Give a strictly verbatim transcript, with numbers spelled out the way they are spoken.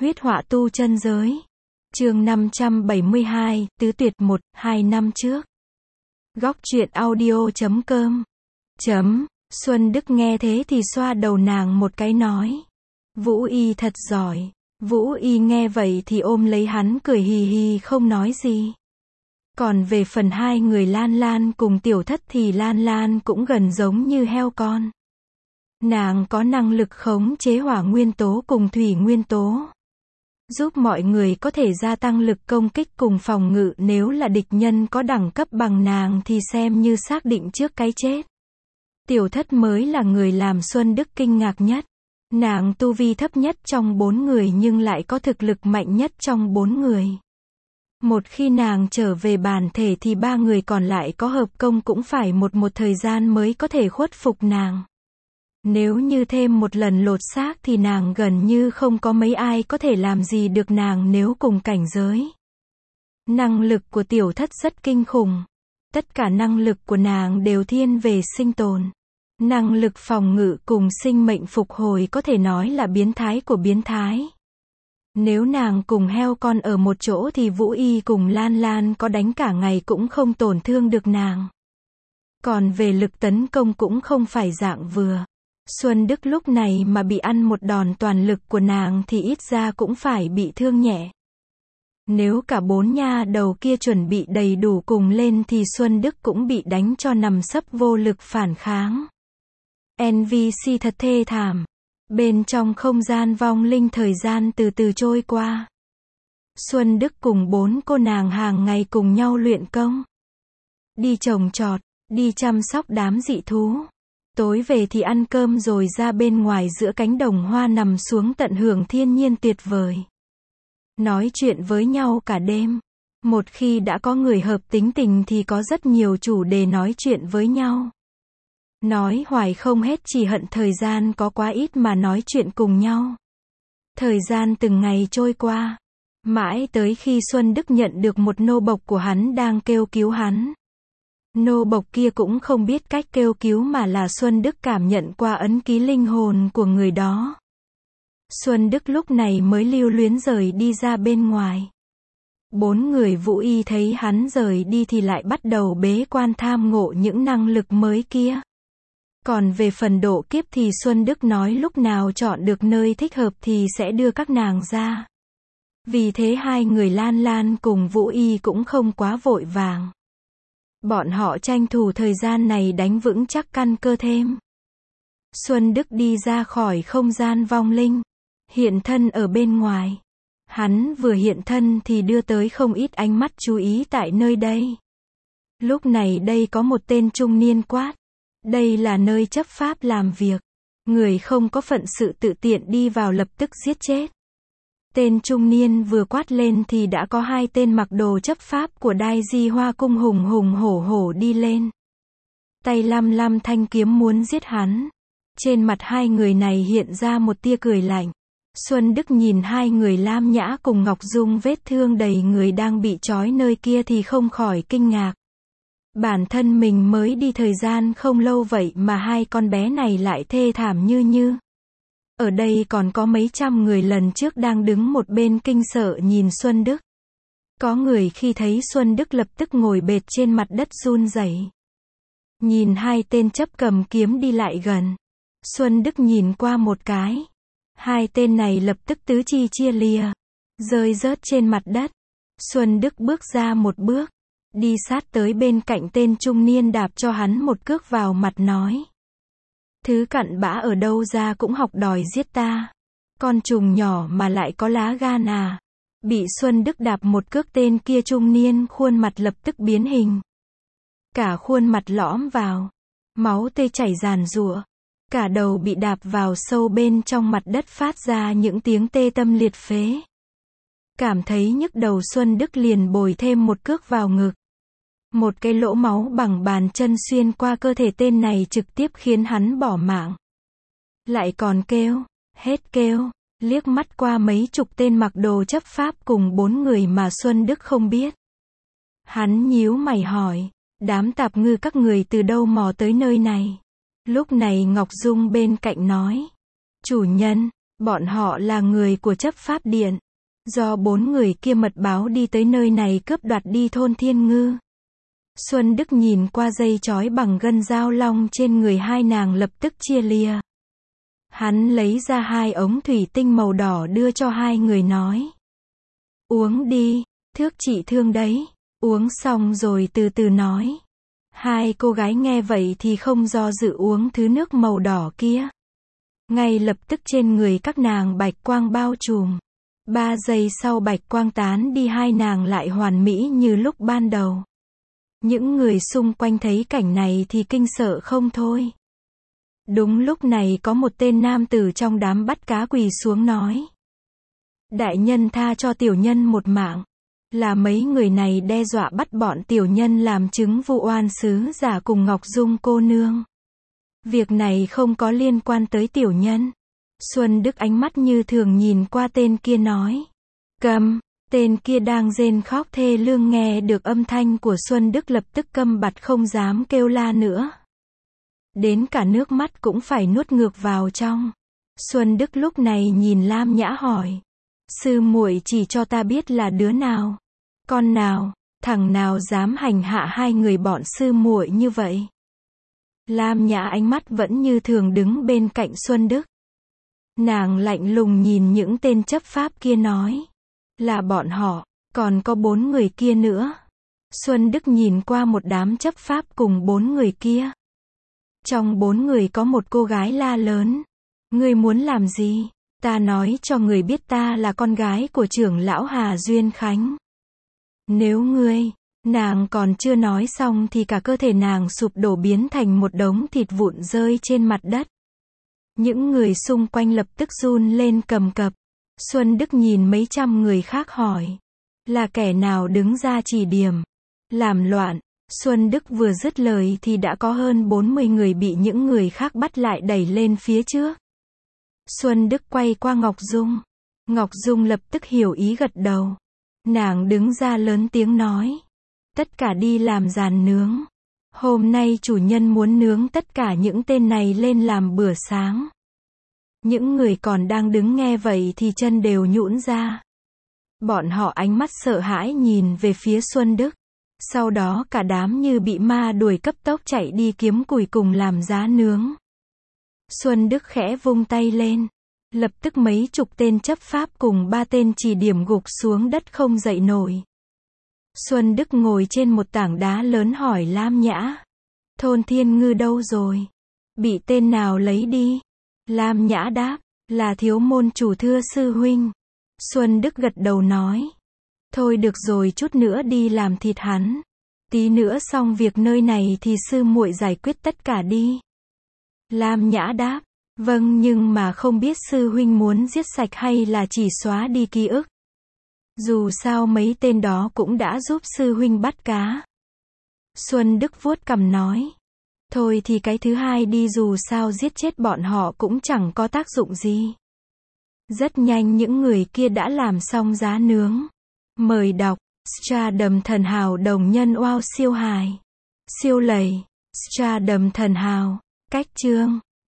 Huyết họa tu chân giới. Chương năm trăm bảy mươi hai, Tứ tuyệt một, hai năm trước. Góc truyện audio chấm com. Chấm, Xuân Đức nghe thế thì xoa đầu nàng một cái nói. Vũ Y thật giỏi. Vũ Y nghe vậy thì ôm lấy hắn cười hì hì không nói gì. Còn về phần hai người Lan Lan cùng Tiểu Thất thì Lan Lan cũng gần giống như heo con. Nàng có năng lực khống chế hỏa nguyên tố cùng thủy nguyên tố, giúp mọi người có thể gia tăng lực công kích cùng phòng ngự. Nếu là địch nhân có đẳng cấp bằng nàng thì xem như xác định trước cái chết. Tiểu Thất mới là người làm Xuân Đức kinh ngạc nhất. Nàng tu vi thấp nhất trong bốn người nhưng lại có thực lực mạnh nhất trong bốn người. Một khi nàng trở về bản thể thì ba người còn lại có hợp công cũng phải một một thời gian mới có thể khuất phục nàng. Nếu như thêm một lần lột xác thì nàng gần như không có mấy ai có thể làm gì được nàng nếu cùng cảnh giới. Năng lực của Tiểu Thất rất kinh khủng. Tất cả năng lực của nàng đều thiên về sinh tồn. Năng lực phòng ngự cùng sinh mệnh phục hồi có thể nói là biến thái của biến thái. Nếu nàng cùng heo con ở một chỗ thì Vũ Y cùng Lan Lan có đánh cả ngày cũng không tổn thương được nàng. Còn về lực tấn công cũng không phải dạng vừa. Xuân Đức lúc này mà bị ăn một đòn toàn lực của nàng thì ít ra cũng phải bị thương nhẹ. Nếu cả bốn nha đầu kia chuẩn bị đầy đủ cùng lên thì Xuân Đức cũng bị đánh cho nằm sấp vô lực phản kháng. en vê xê thật thê thảm. Bên trong không gian vong linh thời gian từ từ trôi qua. Xuân Đức cùng bốn cô nàng hàng ngày cùng nhau luyện công. Đi trồng trọt, đi chăm sóc đám dị thú. Tối về thì ăn cơm rồi ra bên ngoài giữa cánh đồng hoa nằm xuống tận hưởng thiên nhiên tuyệt vời. Nói chuyện với nhau cả đêm. Một khi đã có người hợp tính tình thì có rất nhiều chủ đề nói chuyện với nhau. Nói hoài không hết, chỉ hận thời gian có quá ít mà nói chuyện cùng nhau. Thời gian từng ngày trôi qua. Mãi tới khi Xuân Đức nhận được một nô bộc của hắn đang kêu cứu hắn. Nô bộc kia cũng không biết cách kêu cứu mà là Xuân Đức cảm nhận qua ấn ký linh hồn của người đó. Xuân Đức lúc này mới lưu luyến rời đi ra bên ngoài. Bốn người Vũ Y thấy hắn rời đi thì lại bắt đầu bế quan tham ngộ những năng lực mới kia. Còn về phần độ kiếp thì Xuân Đức nói lúc nào chọn được nơi thích hợp thì sẽ đưa các nàng ra. Vì thế hai người Lan Lan cùng Vũ Y cũng không quá vội vàng. Bọn họ tranh thủ thời gian này đánh vững chắc căn cơ thêm. Xuân Đức đi ra khỏi không gian vong linh, hiện thân ở bên ngoài. Hắn vừa hiện thân thì đưa tới không ít ánh mắt chú ý tại nơi đây. Lúc này đây có một tên trung niên quát. Đây là nơi chấp pháp làm việc. Người không có phận sự tự tiện đi vào lập tức giết chết. Tên trung niên vừa quát lên thì đã có hai tên mặc đồ chấp pháp của Đai Di Hoa Cung hùng hùng hổ hổ đi lên. Tay lăm lăm thanh kiếm muốn giết hắn. Trên mặt hai người này hiện ra một tia cười lạnh. Xuân Đức nhìn hai người Lam Nhã cùng Ngọc Dung vết thương đầy người đang bị trói nơi kia thì không khỏi kinh ngạc. Bản thân mình mới đi thời gian không lâu vậy mà hai con bé này lại thê thảm như như. Ở đây còn có mấy trăm người lần trước đang đứng một bên kinh sợ nhìn Xuân Đức. Có người khi thấy Xuân Đức lập tức ngồi bệt trên mặt đất run rẩy. Nhìn hai tên chấp cầm kiếm đi lại gần. Xuân Đức nhìn qua một cái. Hai tên này lập tức tứ chi chia lìa, rơi rớt trên mặt đất. Xuân Đức bước ra một bước, đi sát tới bên cạnh tên trung niên đạp cho hắn một cước vào mặt nói. Thứ cặn bã ở đâu ra cũng học đòi giết ta. Con trùng nhỏ mà lại có lá gan à. Bị Xuân Đức đạp một cước tên kia trung niên khuôn mặt lập tức biến hình. Cả khuôn mặt lõm vào. Máu tươi chảy ràn rụa. Cả đầu bị đạp vào sâu bên trong mặt đất phát ra những tiếng tê tâm liệt phế. Cảm thấy nhức đầu Xuân Đức liền bồi thêm một cước vào ngực. Một cái lỗ máu bằng bàn chân xuyên qua cơ thể tên này trực tiếp khiến hắn bỏ mạng. Lại còn kêu, hết kêu, liếc mắt qua mấy chục tên mặc đồ chấp pháp cùng bốn người mà Xuân Đức không biết. Hắn nhíu mày hỏi, đám tạp ngư các người từ đâu mò tới nơi này? Lúc này Ngọc Dung bên cạnh nói, chủ nhân, Bọn họ là người của chấp pháp điện. Do bốn người kia mật báo đi tới nơi này cướp đoạt đi thôn Thiên Ngư. Xuân Đức nhìn qua dây trói bằng gân dao long trên người hai nàng lập tức chia lìa. Hắn lấy ra hai ống thủy tinh màu đỏ đưa cho hai người nói. Uống đi, thước trị thương đấy. Uống xong rồi từ từ nói. Hai cô gái nghe vậy thì không do dự uống thứ nước màu đỏ kia. Ngay lập tức trên người các nàng bạch quang bao trùm. Ba giây sau bạch quang tán đi, hai nàng lại hoàn mỹ như lúc ban đầu. Những người xung quanh thấy cảnh này thì kinh sợ không thôi. Đúng lúc này có một tên nam tử trong đám bắt cá quỳ xuống nói. Đại nhân tha cho tiểu nhân một mạng. Là mấy người này đe dọa bắt bọn tiểu nhân làm chứng vụ oan sứ giả cùng Ngọc Dung cô nương. Việc này không có liên quan tới tiểu nhân. Xuân Đức ánh mắt như thường nhìn qua tên kia nói. Câm, tên kia đang rên khóc thê lương, nghe được âm thanh của Xuân Đức lập tức câm bặt không dám kêu la nữa. Đến cả nước mắt cũng phải nuốt ngược vào trong. Xuân Đức lúc này nhìn Lam Nhã hỏi. Sư muội chỉ cho ta biết là đứa nào? Con nào? Thằng nào dám hành hạ hai người bọn sư muội như vậy? Lam Nhã ánh mắt vẫn như thường đứng bên cạnh Xuân Đức. Nàng lạnh lùng nhìn những tên chấp pháp kia nói. Là bọn họ, còn có bốn người kia nữa. Xuân Đức nhìn qua một đám chấp pháp cùng bốn người kia. Trong bốn người có một cô gái la lớn. Ngươi muốn làm gì? Ta nói cho người biết ta là con gái của trưởng lão Hà Duyên Khánh. Nếu ngươi, nàng còn chưa nói xong thì cả cơ thể nàng sụp đổ biến thành một đống thịt vụn rơi trên mặt đất. Những người xung quanh lập tức run lên cầm cập. Xuân Đức nhìn mấy trăm người khác hỏi. Là kẻ nào đứng ra chỉ điểm? Làm loạn. Xuân Đức vừa dứt lời thì đã có hơn bốn mươi người bị những người khác bắt lại đẩy lên phía trước. Xuân Đức quay qua Ngọc Dung. Ngọc Dung lập tức hiểu ý gật đầu. Nàng đứng ra lớn tiếng nói. Tất cả đi làm giàn nướng. Hôm nay chủ nhân muốn nướng tất cả những tên này lên làm bữa sáng. Những người còn đang đứng nghe vậy thì chân đều nhũn ra. Bọn họ ánh mắt sợ hãi nhìn về phía Xuân Đức. Sau đó cả đám như bị ma đuổi cấp tốc chạy đi kiếm củi cùng làm giá nướng. Xuân Đức khẽ vung tay lên. Lập tức mấy chục tên chấp pháp cùng ba tên chỉ điểm gục xuống đất không dậy nổi. Xuân Đức ngồi trên một tảng đá lớn hỏi Lam Nhã. Thôn Thiên Ngư đâu rồi? Bị tên nào lấy đi? Lam Nhã đáp. Là thiếu môn chủ thưa sư huynh. Xuân Đức gật đầu nói. Thôi được rồi, chút nữa đi làm thịt hắn. Tí nữa xong việc nơi này thì sư muội giải quyết tất cả đi. Lam Nhã đáp. Vâng, nhưng mà không biết sư huynh muốn giết sạch hay là chỉ xóa đi ký ức. Dù sao mấy tên đó cũng đã giúp sư huynh bắt cá. Xuân Đức vuốt cằm nói. Thôi thì cái thứ hai đi, dù sao giết chết bọn họ cũng chẳng có tác dụng gì. Rất nhanh những người kia đã làm xong giá nướng. Mời đọc. Stardom thần hào đồng nhân wow siêu hài. Siêu lầy. Stardom thần hào. Cách chương.